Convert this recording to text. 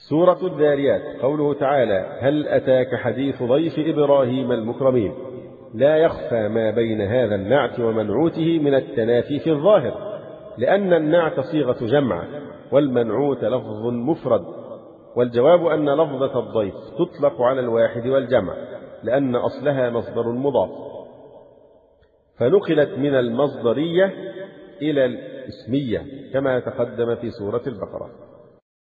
سورة الذاريات. قوله تعالى: هل أتاك حديث ضيف إبراهيم المكرمين. لا يخفى ما بين هذا النعت ومنعوته من التنافي في الظاهر، لأن النعت صيغة جمع والمنعوت لفظ مفرد، والجواب أن لفظة الضيف تطلق على الواحد والجمع، لأن أصلها مصدر مضاف، فنقلت من المصدرية إلى الاسمية كما تقدم في سورة البقرة.